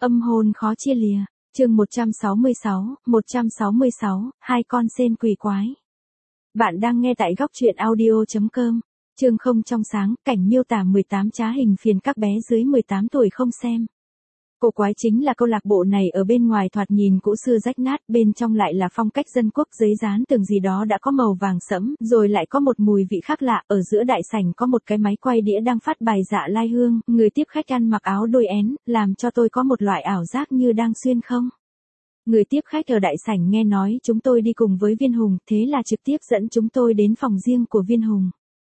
Âm hồn khó chia lìa. Chương 166, hai con sên quỷ quái. Bạn đang nghe tại góc truyện audio.com. Chương không trong sáng, cảnh miêu tả 18 trá hình phiền các bé dưới 18 tuổi không xem. Cổ quái chính là câu lạc bộ này ở bên ngoài thoạt nhìn cũ xưa rách nát, bên trong lại là phong cách dân quốc, giấy dán tường gì đó đã có màu vàng sẫm, rồi lại có một mùi vị khác lạ. Ở giữa đại sảnh có một cái máy quay đĩa đang phát bài Dạ Lai Hương, người tiếp khách ăn mặc áo đôi én, làm cho tôi có một loại ảo giác như đang xuyên không. Người tiếp khách ở đại sảnh nghe nói chúng tôi đi cùng với Viên Hùng, thế là trực tiếp dẫn chúng tôi đến phòng riêng của Viên Hùng.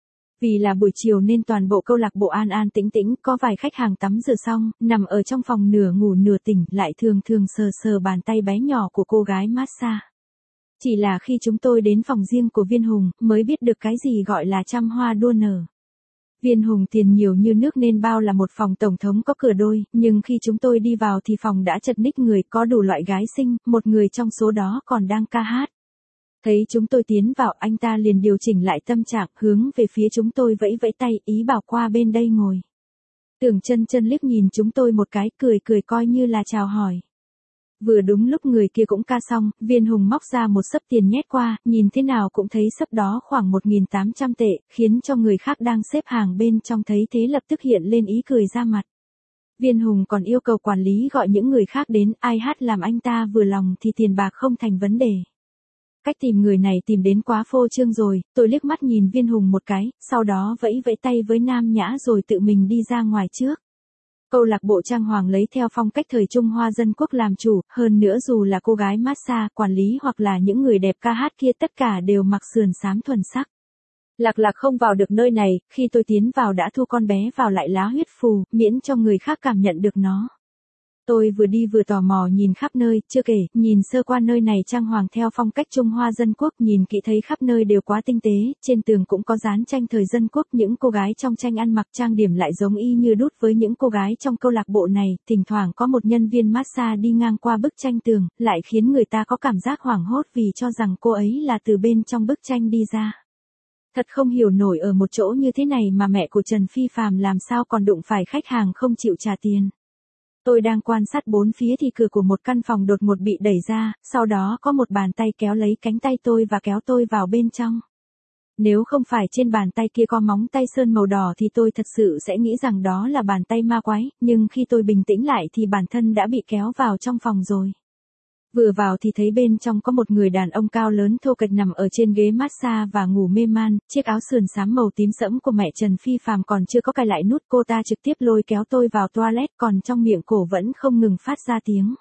Vì là buổi chiều nên toàn bộ câu lạc bộ an an tĩnh tĩnh, có vài khách hàng tắm rửa xong, nằm ở trong phòng nửa ngủ nửa tỉnh, lại thường thường sờ sờ bàn tay bé nhỏ của cô gái massage. Chỉ là khi chúng tôi đến phòng riêng của Viên Hùng, mới biết được cái gì gọi là trăm hoa đua nở. Viên Hùng tiền nhiều như nước nên bao là một phòng tổng thống có cửa đôi, nhưng khi chúng tôi đi vào thì phòng đã chật ních người, có đủ loại gái xinh, một người trong số đó còn đang ca hát. Thấy chúng tôi tiến vào, anh ta liền điều chỉnh lại tâm trạng, hướng về phía chúng tôi vẫy vẫy tay, ý bảo qua bên đây ngồi. Tưởng Chân Chân liếc nhìn chúng tôi một cái, cười cười coi như là chào hỏi. Vừa đúng lúc người kia cũng ca xong, Viên Hùng móc ra một xấp tiền nhét qua, nhìn thế nào cũng thấy xấp đó khoảng 1.800 tệ, khiến cho người khác đang xếp hàng bên trong thấy thế lập tức hiện lên ý cười ra mặt. Viên Hùng còn yêu cầu quản lý gọi những người khác đến, ai hát làm anh ta vừa lòng thì tiền bạc không thành vấn đề. Cách tìm người này tìm đến quá phô trương rồi, tôi liếc mắt nhìn Viên Hùng một cái, sau đó vẫy vẫy tay với Nam Nhã rồi tự mình đi ra ngoài trước. Câu lạc bộ trang hoàng lấy theo phong cách thời Trung Hoa dân quốc làm chủ, hơn nữa dù là cô gái massage, quản lý hoặc là những người đẹp ca hát kia tất cả đều mặc sườn xám thuần sắc. Lạc không vào được nơi này, khi tôi tiến vào đã thu con bé vào lại lá huyết phù, miễn cho người khác cảm nhận được nó. Tôi vừa đi vừa tò mò nhìn khắp nơi, chưa kể, nhìn sơ qua nơi này trang hoàng theo phong cách Trung Hoa dân quốc, nhìn kỹ thấy khắp nơi đều quá tinh tế, trên tường cũng có dán tranh thời dân quốc, những cô gái trong tranh ăn mặc trang điểm lại giống y như đúc với những cô gái trong câu lạc bộ này, thỉnh thoảng có một nhân viên massage đi ngang qua bức tranh tường, lại khiến người ta có cảm giác hoảng hốt vì cho rằng cô ấy là từ bên trong bức tranh đi ra. Thật không hiểu nổi ở một chỗ như thế này mà mẹ của Trần Phi Phàm làm sao còn đụng phải khách hàng không chịu trả tiền. Tôi đang quan sát bốn phía thì cửa của một căn phòng đột ngột bị đẩy ra, sau đó có một bàn tay kéo lấy cánh tay tôi và kéo tôi vào bên trong. Nếu không phải trên bàn tay kia có móng tay sơn màu đỏ thì tôi thật sự sẽ nghĩ rằng đó là bàn tay ma quái, nhưng khi tôi bình tĩnh lại thì bản thân đã bị kéo vào trong phòng rồi. Vừa vào thì thấy bên trong có một người đàn ông cao lớn thô kệch nằm ở trên ghế massage và ngủ mê man, chiếc áo sườn xám màu tím sẫm của mẹ Trần Phi Phàm còn chưa có cài lại nút, cô ta trực tiếp lôi kéo tôi vào toilet, còn trong miệng cổ vẫn không ngừng phát ra tiếng.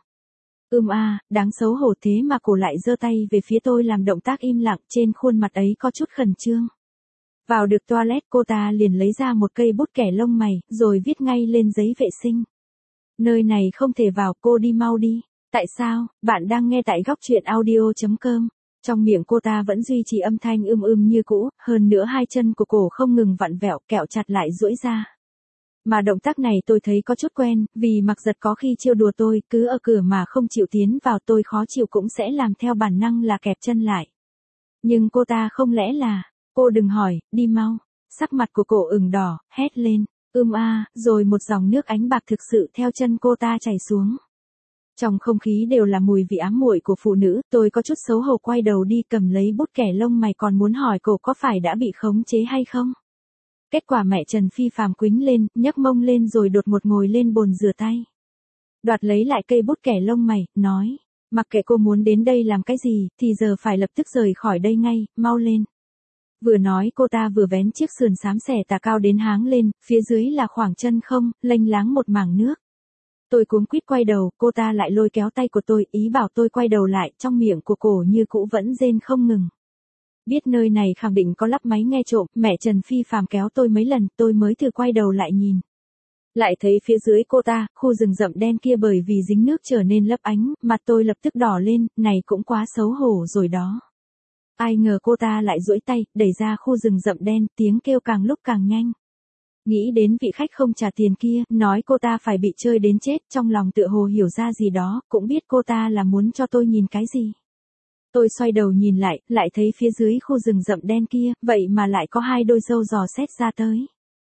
Đáng xấu hổ, thế mà cổ lại giơ tay về phía tôi làm động tác im lặng, trên khuôn mặt ấy có chút khẩn trương. Vào được toilet cô ta liền lấy ra một cây bút kẻ lông mày, rồi viết ngay lên giấy vệ sinh. Nơi này không thể vào, cô đi mau đi. Tại sao? Bạn đang nghe tại góc truyện audio.com. Trong miệng cô ta vẫn duy trì âm thanh như cũ, hơn nữa hai chân của cổ không ngừng vặn vẹo, kẹo chặt lại duỗi ra. Mà động tác này tôi thấy có chút quen, vì Mặc Giật có khi trêu đùa tôi, cứ ở cửa mà không chịu tiến vào, tôi khó chịu cũng sẽ làm theo bản năng là kẹp chân lại. Nhưng cô ta không lẽ là, cô đừng hỏi, đi mau. Sắc mặt của cổ ửng đỏ, hét lên, rồi một dòng nước ánh bạc thực sự theo chân cô ta chảy xuống. Trong không khí đều là mùi vị ám muội của phụ nữ, tôi có chút xấu hổ quay đầu đi cầm lấy bút kẻ lông mày còn muốn hỏi cổ có phải đã bị khống chế hay không. Kết quả mẹ Trần Phi Phàm quýnh lên, nhấc mông lên rồi đột ngột ngồi lên bồn rửa tay. Đoạt lấy lại cây bút kẻ lông mày, nói, mặc kệ cô muốn đến đây làm cái gì, thì giờ phải lập tức rời khỏi đây ngay, mau lên. Vừa nói cô ta vừa vén chiếc sườn xám xẻ tà cao đến háng lên, phía dưới là khoảng chân không, lênh láng một mảng nước. Tôi cuống quýt quay đầu, cô ta lại lôi kéo tay của tôi, ý bảo tôi quay đầu lại, trong miệng của cổ như cũ vẫn rên không ngừng. Biết nơi này khẳng định có lắp máy nghe trộm, mẹ Trần Phi Phàm kéo tôi mấy lần, tôi mới thử quay đầu lại nhìn. Lại thấy phía dưới cô ta, khu rừng rậm đen kia bởi vì dính nước trở nên lấp ánh, mặt tôi lập tức đỏ lên, này cũng quá xấu hổ rồi đó. Ai ngờ cô ta lại duỗi tay, đẩy ra khu rừng rậm đen, tiếng kêu càng lúc càng nhanh. Nghĩ đến vị khách không trả tiền kia, nói cô ta phải bị chơi đến chết, trong lòng tựa hồ hiểu ra gì đó, cũng biết cô ta là muốn cho tôi nhìn cái gì. Tôi xoay đầu nhìn lại thấy phía dưới khu rừng rậm đen kia, vậy mà lại có hai đôi râu giò xét ra tới.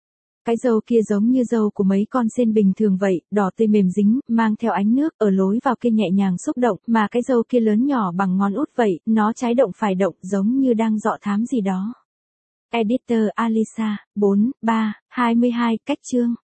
Cái râu kia giống như râu của mấy con sên bình thường vậy, đỏ tươi mềm dính, mang theo ánh nước, ở lối vào kia nhẹ nhàng xúc động, mà cái râu kia lớn nhỏ bằng ngón út vậy, nó trái động phải động, giống như đang dọ thám gì đó. Editor Alisa, 4, 3, 22, cách chương.